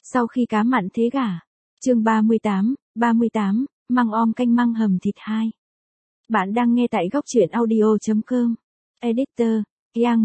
Sau khi cá mặn thế gả. Chương 38, măng om canh măng hầm thịt 2. Bạn đang nghe tại góc truyện audio.com. Editor, Yang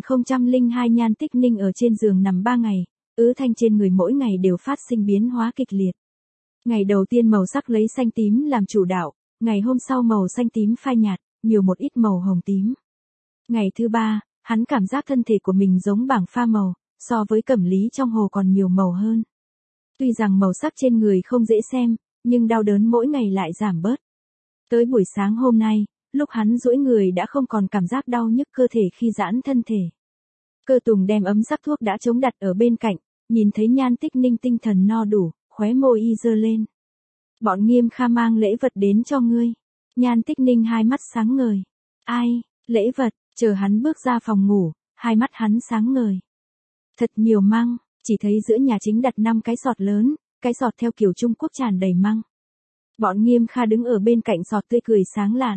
1002 Nhan Tích Ninh ở trên giường nằm 3 ngày, ứ thanh trên người mỗi ngày đều phát sinh biến hóa kịch liệt. Ngày đầu tiên màu sắc lấy xanh tím làm chủ đạo, ngày hôm sau màu xanh tím phai nhạt, nhiều một ít màu hồng tím. Ngày thứ 3, hắn cảm giác thân thể của mình giống bảng pha màu, so với cẩm lý trong hồ còn nhiều màu hơn. Tuy rằng màu sắc trên người không dễ xem, nhưng đau đớn mỗi ngày lại giảm bớt. Tới buổi sáng hôm nay, lúc hắn duỗi người đã không còn cảm giác đau nhức cơ thể khi giãn thân thể. Cơ Tùng đem ấm sắc thuốc đã chống đặt ở bên cạnh, nhìn thấy Nhan Tích Ninh tinh thần no đủ, khóe môi y giơ lên. Bọn Nghiêm Kha mang lễ vật đến cho ngươi. Nhan Tích Ninh hai mắt sáng ngời. Ai, lễ vật, chờ hắn bước ra phòng ngủ, hai mắt hắn sáng ngời. Thật nhiều măng, chỉ thấy giữa nhà chính đặt 5 cái sọt lớn, cái sọt theo kiểu Trung Quốc tràn đầy măng. Bọn Nghiêm Kha đứng ở bên cạnh sọt tươi cười sáng lạn.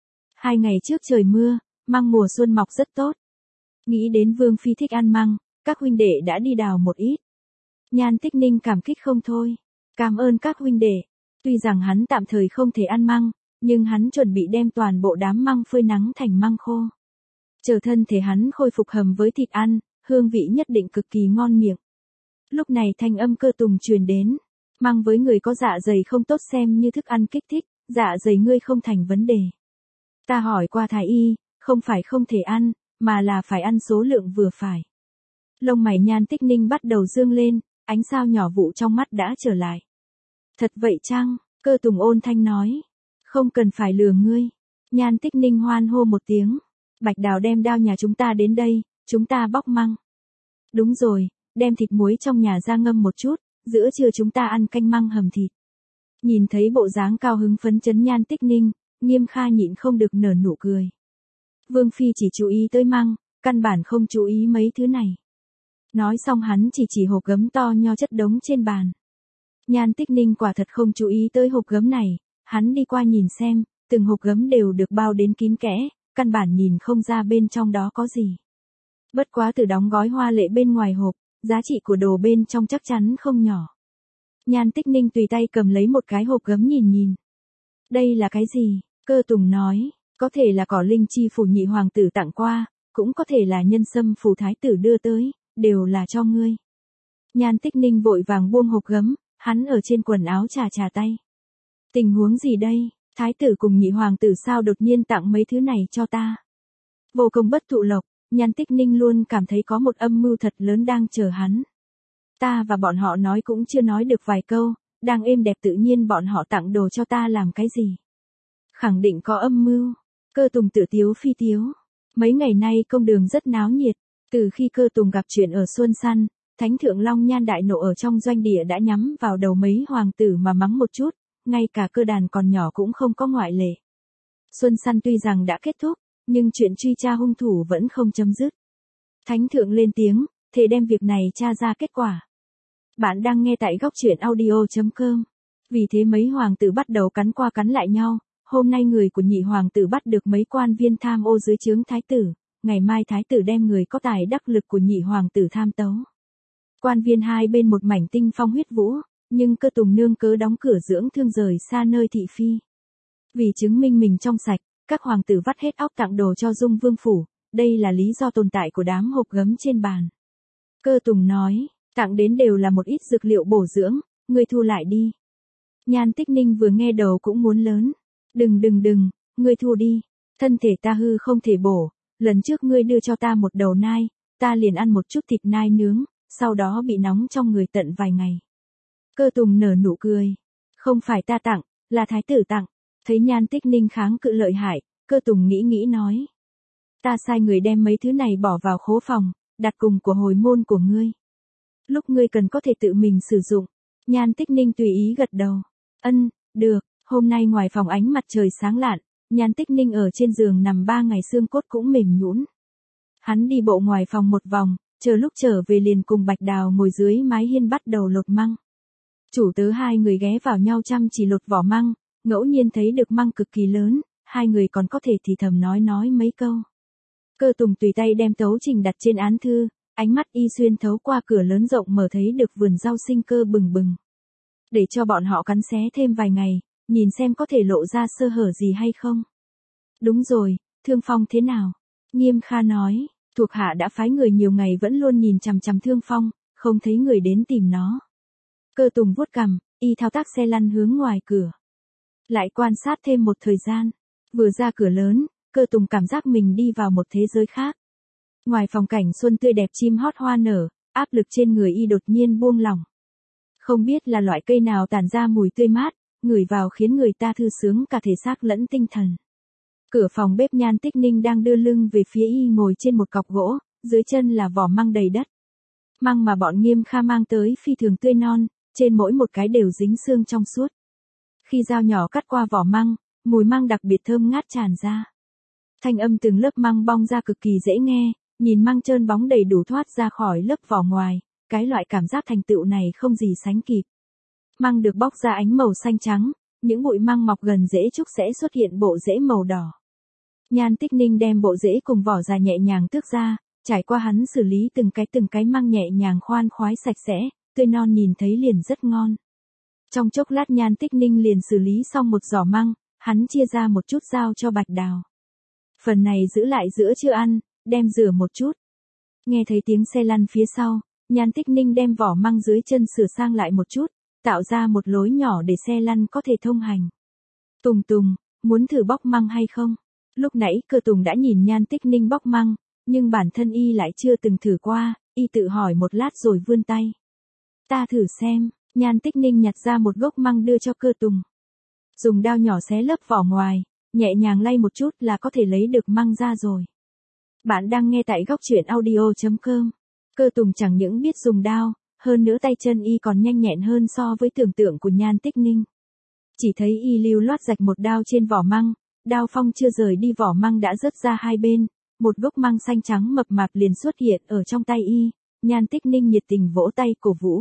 2 ngày trước trời mưa, măng mùa xuân mọc rất tốt. Nghĩ đến Vương Phi thích ăn măng, các huynh đệ đã đi đào một ít. Nhan Tích Ninh cảm kích không thôi. Cảm ơn các huynh đệ. Tuy rằng hắn tạm thời không thể ăn măng, nhưng hắn chuẩn bị đem toàn bộ đám măng phơi nắng thành măng khô. Chờ thân thể hắn khôi phục hầm với thịt ăn, hương vị nhất định cực kỳ ngon miệng. Lúc này thanh âm Cơ Tùng truyền đến. Măng với người có dạ dày không tốt xem như thức ăn kích thích, dạ dày ngươi không thành vấn đề. Ta hỏi qua thái y, không phải không thể ăn, mà là phải ăn số lượng vừa phải. Lông mày Nhan Tích Ninh bắt đầu dương lên, ánh sao nhỏ vụ trong mắt đã trở lại. Thật vậy chăng? Cơ Tùng ôn thanh nói. Không cần phải lừa ngươi. Nhan Tích Ninh hoan hô một tiếng. Bạch Đào đem đao nhà chúng ta đến đây, chúng ta bóc măng. Đúng rồi, đem thịt muối trong nhà ra ngâm một chút, giữa trưa chúng ta ăn canh măng hầm thịt. Nhìn thấy bộ dáng cao hứng phấn chấn Nhan Tích Ninh, Nghiêm Kha nhịn không được nở nụ cười. Vương Phi chỉ chú ý tới măng, căn bản không chú ý mấy thứ này. Nói xong hắn chỉ hộp gấm to nho chất đống trên bàn. Nhan Tích Ninh quả thật không chú ý tới hộp gấm này, hắn đi qua nhìn xem, từng hộp gấm đều được bao đến kín kẽ, căn bản nhìn không ra bên trong đó có gì. Bất quá từ đóng gói hoa lệ bên ngoài hộp, giá trị của đồ bên trong chắc chắn không nhỏ. Nhan Tích Ninh tùy tay cầm lấy một cái hộp gấm nhìn. Đây là cái gì? Cơ Tùng nói, có thể là cỏ linh chi phủ nhị hoàng tử tặng qua, cũng có thể là nhân sâm phủ thái tử đưa tới, đều là cho ngươi. Nhan Tích Ninh vội vàng buông hộp gấm, hắn ở trên quần áo chà tay. Tình huống gì đây? Thái tử cùng nhị hoàng tử sao đột nhiên tặng mấy thứ này cho ta? Vô công bất thụ lộc, Nhan Tích Ninh luôn cảm thấy có một âm mưu thật lớn đang chờ hắn. Ta và bọn họ nói cũng chưa nói được vài câu, đang êm đẹp tự nhiên bọn họ tặng đồ cho ta làm cái gì? Khẳng định có âm mưu. Cơ Tùng tự tiếu phi tiếu. Mấy ngày nay công đường rất náo nhiệt, từ khi Cơ Tùng gặp chuyện ở Xuân Săn, Thánh thượng Long Nhan đại nộ ở trong doanh địa đã nhắm vào đầu mấy hoàng tử mà mắng một chút, ngay cả Cơ đàn còn nhỏ cũng không có ngoại lệ. Xuân Săn tuy rằng đã kết thúc, nhưng chuyện truy tra hung thủ vẫn không chấm dứt. Thánh thượng lên tiếng, thề đem việc này tra ra kết quả. Bạn đang nghe tại góc truyện audio.com. Vì thế mấy hoàng tử bắt đầu cắn qua cắn lại nhau, hôm nay người của nhị hoàng tử bắt được mấy quan viên tham ô dưới trướng thái tử, ngày mai thái tử đem người có tài đắc lực của nhị hoàng tử tham tấu. Quan viên hai bên một mảnh tinh phong huyết vũ, nhưng Cơ Tùng nương cớ đóng cửa dưỡng thương rời xa nơi thị phi. Vì chứng minh mình trong sạch, các hoàng tử vắt hết óc tặng đồ cho Dung Vương phủ, đây là lý do tồn tại của đám hộp gấm trên bàn. Cơ Tùng nói, tặng đến đều là một ít dược liệu bổ dưỡng, ngươi thu lại đi. Nhan Tích Ninh vừa nghe đầu cũng muốn lớn. Đừng, ngươi thu đi, thân thể ta hư không thể bổ, lần trước ngươi đưa cho ta một đầu nai, ta liền ăn một chút thịt nai nướng, sau đó bị nóng trong người tận vài ngày. Cơ Tùng nở nụ cười, không phải ta tặng, là thái tử tặng. Thấy Nhan Tích Ninh kháng cự lợi hại, Cơ Tùng nghĩ nói. Ta sai người đem mấy thứ này bỏ vào khố phòng, đặt cùng của hồi môn của ngươi. Lúc ngươi cần có thể tự mình sử dụng. Nhan Tích Ninh tùy ý gật đầu. Được. Hôm nay ngoài phòng ánh mặt trời sáng lạn, Nhan Tích Ninh ở trên giường nằm 3 ngày xương cốt cũng mềm nhũn. Hắn đi bộ ngoài phòng một vòng, chờ lúc trở về liền cùng Bạch Đào ngồi dưới mái hiên bắt đầu lột măng. Chủ tớ hai người ghé vào nhau chăm chỉ lột vỏ măng, ngẫu nhiên thấy được măng cực kỳ lớn, hai người còn có thể thì thầm nói mấy câu. Cơ Tùng tùy tay đem tấu trình đặt trên án thư, Ánh mắt y xuyên thấu qua cửa lớn rộng mở thấy được vườn rau sinh cơ bừng bừng. Để cho bọn họ cắn xé thêm vài ngày, nhìn xem có thể lộ ra sơ hở gì hay không. Đúng rồi, Thương Phong thế nào? Nghiêm Kha nói, thuộc hạ đã phái người nhiều ngày vẫn luôn nhìn chằm chằm Thương Phong, không thấy người đến tìm nó. Cơ Tùng vuốt cằm, y thao tác xe lăn hướng ngoài cửa. Lại quan sát thêm một thời gian. Vừa ra cửa lớn, Cơ Tùng cảm giác mình đi vào một thế giới khác. Ngoài phòng cảnh xuân tươi đẹp chim hót hoa nở, áp lực trên người y đột nhiên buông lỏng. Không biết là loại cây nào tản ra mùi tươi mát, ngửi vào khiến người ta thư sướng cả thể xác lẫn tinh thần. Cửa phòng bếp Nhan Tích Ninh đang đưa lưng về phía y ngồi trên một cọc gỗ, dưới chân là vỏ măng đầy đất. Măng mà bọn Nghiêm Kha mang tới phi thường tươi non, trên mỗi một cái đều dính xương trong suốt. Khi dao nhỏ cắt qua vỏ măng, mùi măng đặc biệt thơm ngát tràn ra. Thanh âm từng lớp măng bong ra cực kỳ dễ nghe, nhìn măng trơn bóng đầy đủ thoát ra khỏi lớp vỏ ngoài, cái loại cảm giác thành tựu này không gì sánh kịp. Măng được bóc ra ánh màu xanh trắng, những bụi măng mọc gần rễ trúc sẽ xuất hiện bộ rễ màu đỏ. Nhan Tích Ninh đem bộ rễ cùng vỏ già nhẹ nhàng tước ra, trải qua hắn xử lý từng cái măng nhẹ nhàng khoan khoái sạch sẽ, tươi non nhìn thấy liền rất ngon. Trong chốc lát Nhan Tích Ninh liền xử lý xong một giỏ măng, hắn chia ra một chút giao cho Bạch Đào. Phần này giữ lại giữa trưa ăn, đem rửa một chút. Nghe thấy tiếng xe lăn phía sau, Nhan Tích Ninh đem vỏ măng dưới chân sửa sang lại một chút, tạo ra một lối nhỏ để xe lăn có thể thông hành. Tùng Tùng, muốn thử bóc măng hay không? Lúc nãy Cơ Tùng đã nhìn Nhan Tích Ninh bóc măng, nhưng bản thân y lại chưa từng thử qua, y tự hỏi một lát rồi vươn tay. Ta thử xem, Nhan Tích Ninh nhặt ra một gốc măng đưa cho Cơ Tùng. Dùng dao nhỏ xé lớp vỏ ngoài, nhẹ nhàng lay một chút là có thể lấy được măng ra rồi. Bạn đang nghe tại góc truyện audio.com. Cơ Tùng chẳng những biết dùng dao, hơn nữa tay chân y còn nhanh nhẹn hơn so với tưởng tượng của Nhan Tích Ninh. Chỉ thấy y lưu loát rạch một dao trên vỏ măng, dao phong chưa rời đi vỏ măng đã rớt ra hai bên, một gốc măng xanh trắng mập mạp liền xuất hiện ở trong tay y, Nhan Tích Ninh nhiệt tình vỗ tay cổ vũ.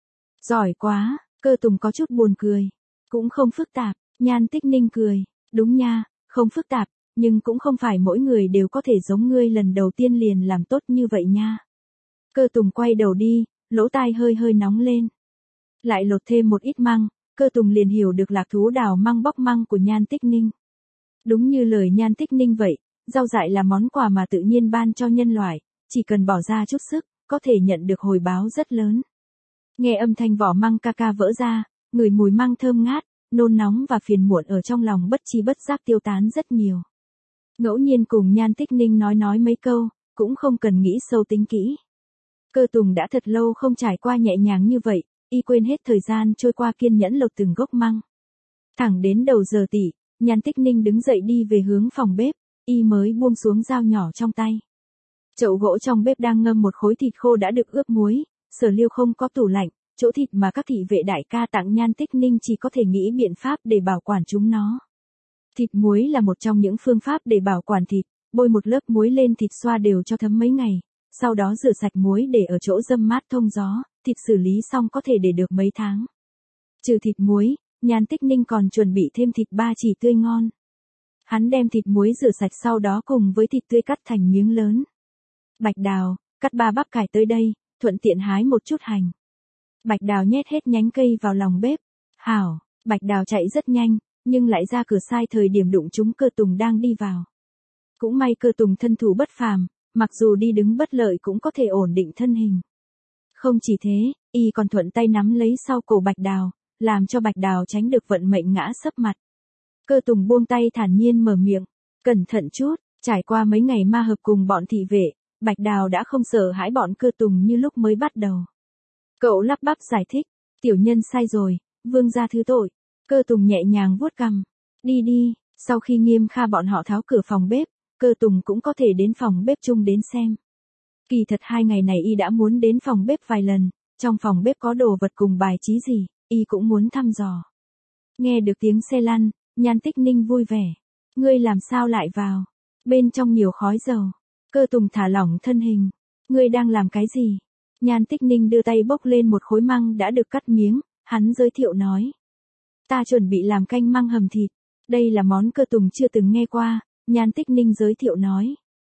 Giỏi quá, Cơ Tùng có chút buồn cười. Cũng không phức tạp, Nhan Tích Ninh cười, đúng nha, không phức tạp, nhưng cũng không phải mỗi người đều có thể giống ngươi lần đầu tiên liền làm tốt như vậy nha. Cơ Tùng quay đầu đi, lỗ tai hơi hơi nóng lên. Lại lột thêm một ít măng, Cơ Tùng liền hiểu được lạc thú đào măng bóc măng của Nhan Tích Ninh. Đúng như lời Nhan Tích Ninh vậy, rau dại là món quà mà tự nhiên ban cho nhân loại, chỉ cần bỏ ra chút sức, có thể nhận được hồi báo rất lớn. Nghe âm thanh vỏ măng ca ca vỡ ra, ngửi mùi măng thơm ngát, nôn nóng và phiền muộn ở trong lòng bất chi bất giác tiêu tán rất nhiều. Ngẫu nhiên cùng Nhan Tích Ninh nói mấy câu, cũng không cần nghĩ sâu tính kỹ. Cơ Tùng đã thật lâu không trải qua nhẹ nhàng như vậy, y quên hết thời gian trôi qua kiên nhẫn lột từng gốc măng. Thẳng đến đầu giờ tỉ, Nhan Tích Ninh đứng dậy đi về hướng phòng bếp, y mới buông xuống dao nhỏ trong tay. Chậu gỗ trong bếp đang ngâm một khối thịt khô đã được ướp muối, Sở Liêu không có tủ lạnh, chỗ thịt mà các thị vệ đại ca tặng Nhan Tích Ninh chỉ có thể nghĩ biện pháp để bảo quản chúng nó. Thịt muối là một trong những phương pháp để bảo quản thịt, bôi một lớp muối lên thịt xoa đều cho thấm mấy ngày, sau đó rửa sạch muối để ở chỗ râm mát thông gió, thịt xử lý xong có thể để được mấy tháng. Trừ thịt muối, Nhan Tích Ninh còn chuẩn bị thêm thịt ba chỉ tươi ngon. Hắn đem thịt muối rửa sạch sau đó cùng với thịt tươi cắt thành miếng lớn. Bạch Đào, cắt 3 bắp cải tới đây, thuận tiện hái một chút hành. Bạch Đào nhét hết nhánh cây vào lòng bếp. Hảo, Bạch Đào chạy rất nhanh, nhưng lại ra cửa sai thời điểm đụng trúng Cơ Tùng đang đi vào. Cũng may Cơ Tùng thân thủ bất phàm, mặc dù đi đứng bất lợi cũng có thể ổn định thân hình. Không chỉ thế, y còn thuận tay nắm lấy sau cổ Bạch Đào, làm cho Bạch Đào tránh được vận mệnh ngã sấp mặt. Cơ Tùng buông tay thản nhiên mở miệng, cẩn thận chút, trải qua mấy ngày ma hợp cùng bọn thị vệ, Bạch Đào đã không sợ hãi bọn Cơ Tùng như lúc mới bắt đầu. Cậu lắp bắp giải thích, tiểu nhân sai rồi, vương gia thứ tội. Cơ Tùng nhẹ nhàng vuốt cằm, đi đi, sau khi Nghiêm Kha bọn họ tháo cửa phòng bếp, Cơ Tùng cũng có thể đến phòng bếp chung đến xem. Kỳ thật 2 ngày này y đã muốn đến phòng bếp vài lần, trong phòng bếp có đồ vật cùng bài trí gì, y cũng muốn thăm dò. Nghe được tiếng xe lăn, Nhan Tích Ninh vui vẻ. Ngươi làm sao lại vào? Bên trong nhiều khói dầu. Cơ Tùng thả lỏng thân hình. Ngươi đang làm cái gì? Nhan Tích Ninh đưa tay bốc lên một khối măng đã được cắt miếng, hắn giới thiệu nói. Ta chuẩn bị làm canh măng hầm thịt. Đây là món Cơ Tùng chưa từng nghe qua, Nhan Tích Ninh giới thiệu nói.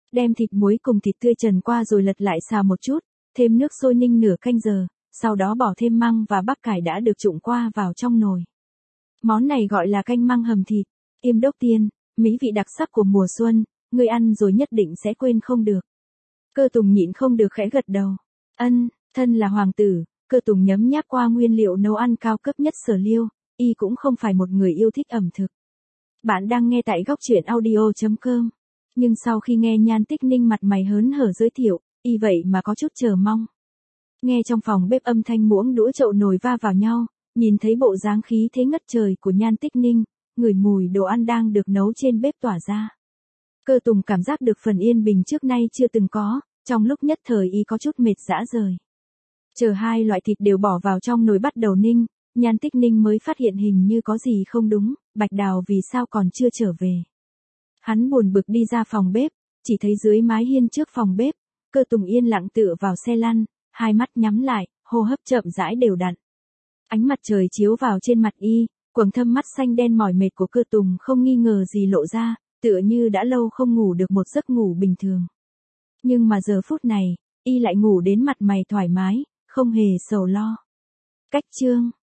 Đem thịt muối cùng thịt tươi trần qua rồi lật lại xào một chút, thêm nước sôi ninh nửa canh giờ, sau đó bỏ thêm măng và bắp cải đã được trụng qua vào trong nồi. Món này gọi là canh măng hầm thịt, Im Đốc Tiên, mỹ vị đặc sắc của mùa xuân, người ăn rồi nhất định sẽ quên không được. Cơ Tùng nhịn không được khẽ gật đầu. Thân là hoàng tử, Cơ Tùng nhấm nháp qua nguyên liệu nấu ăn cao cấp nhất Sở Liêu, y cũng không phải một người yêu thích ẩm thực. Bạn đang nghe tại góc truyện audio.com. Nhưng sau khi nghe Nhan Tích Ninh mặt mày hớn hở giới thiệu, y vậy mà có chút chờ mong. Nghe trong phòng bếp âm thanh muỗng đũa chậu nồi va vào nhau, nhìn thấy bộ dáng khí thế ngất trời của Nhan Tích Ninh, ngửi mùi đồ ăn đang được nấu trên bếp tỏa ra. Cơ Tùng cảm giác được phần yên bình trước nay chưa từng có, trong lúc nhất thời y có chút mệt rã rời. Chờ hai loại thịt đều bỏ vào trong nồi bắt đầu ninh, Nhan Tích Ninh mới phát hiện hình như có gì không đúng, Bạch Đào vì sao còn chưa trở về. Hắn buồn bực đi ra phòng bếp, chỉ thấy dưới mái hiên trước phòng bếp, Cơ Tùng yên lặng tựa vào xe lăn, hai mắt nhắm lại, hô hấp chậm rãi đều đặn. Ánh mặt trời chiếu vào trên mặt y, quầng thâm mắt xanh đen mỏi mệt của Cơ Tùng không nghi ngờ gì lộ ra, tựa như đã lâu không ngủ được một giấc ngủ bình thường. Nhưng mà giờ phút này, y lại ngủ đến mặt mày thoải mái, không hề sầu lo. Cách chương